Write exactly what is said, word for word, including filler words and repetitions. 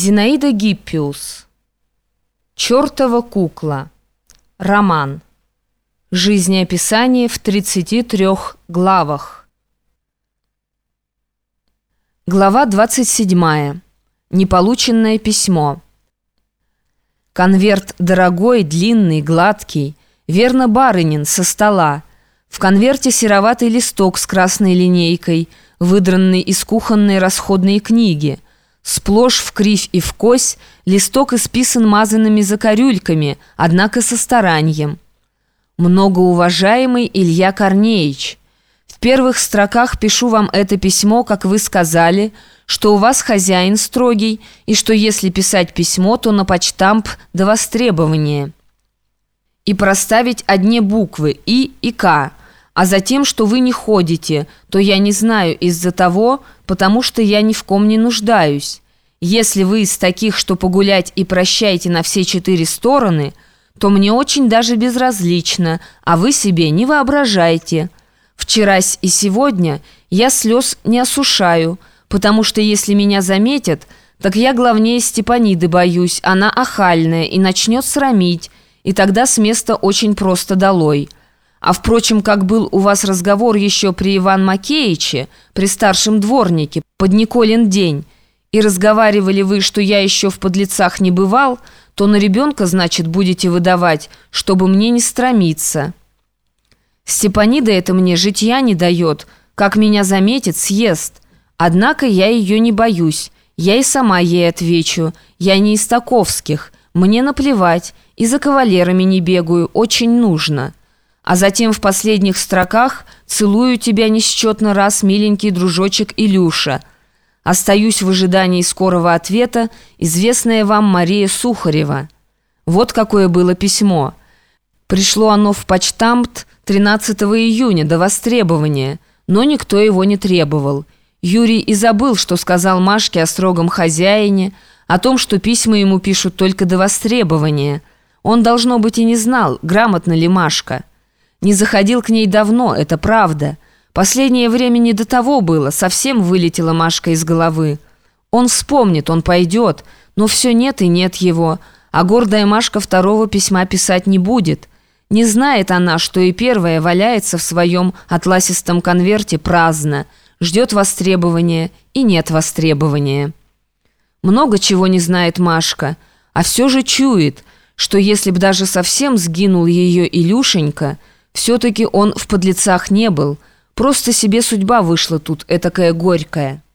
Зинаида Гиппиус. «Чёртова кукла». Роман. Жизнеописание в тридцати трёх главах. Глава двадцать седьмая. Неполученное письмо. Конверт дорогой, длинный, гладкий. Верно, барынин, со стола. В конверте сероватый листок с красной линейкой, выдранный из кухонной расходной книги. Сплошь в кривь и в кось листок исписан мазанными закорюльками, однако со старанием. Многоуважаемый Илья Корнеич, в первых строках пишу вам это письмо, как вы сказали, что у вас хозяин строгий, и что если писать письмо, то на почтамп до востребования. И проставить одни буквы «И» и «К», а затем, что вы не ходите, то я не знаю из-за того, потому что я ни в ком не нуждаюсь. Если вы из таких, что погулять и прощайте на все четыре стороны, то мне очень даже безразлично, а вы себе не воображайте. Вчерась и сегодня я слез не осушаю, потому что если меня заметят, так я главнее Степаниды боюсь, она охальная и начнет срамить, и тогда с места очень просто долой. А впрочем, как был у вас разговор еще при Иван Макеиче, при старшем дворнике, под Николин день, и разговаривали вы, что я еще в подлецах не бывал, то на ребенка, значит, будете выдавать, чтобы мне не страмиться. Степанида это мне житья не дает, как меня заметит, съест. Однако я ее не боюсь, я и сама ей отвечу, я не из таковских, мне наплевать, и за кавалерами не бегаю, очень нужно». А затем в последних строках «Целую тебя несчетно раз, миленький дружочек Илюша». Остаюсь в ожидании скорого ответа, известная вам Мария Сухарева. Вот какое было письмо. Пришло оно в почтамт тринадцатого июня до востребования, но никто его не требовал. Юрий и забыл, что сказал Машке о строгом хозяине, о том, что письма ему пишут только до востребования. Он, должно быть, и не знал, грамотна ли Машка. Не заходил к ней давно, это правда. Последнее время не до того было, совсем вылетела Машка из головы. Он вспомнит, он пойдет, но все нет и нет его, а гордая Машка второго письма писать не будет. Не знает она, что и первое валяется в своем атласистом конверте праздно, ждет востребования и нет востребования. Много чего не знает Машка, а все же чует, что если б даже совсем сгинул ее Илюшенька, все-таки он в подлецах не был, просто себе судьба вышла тут этакая горькая.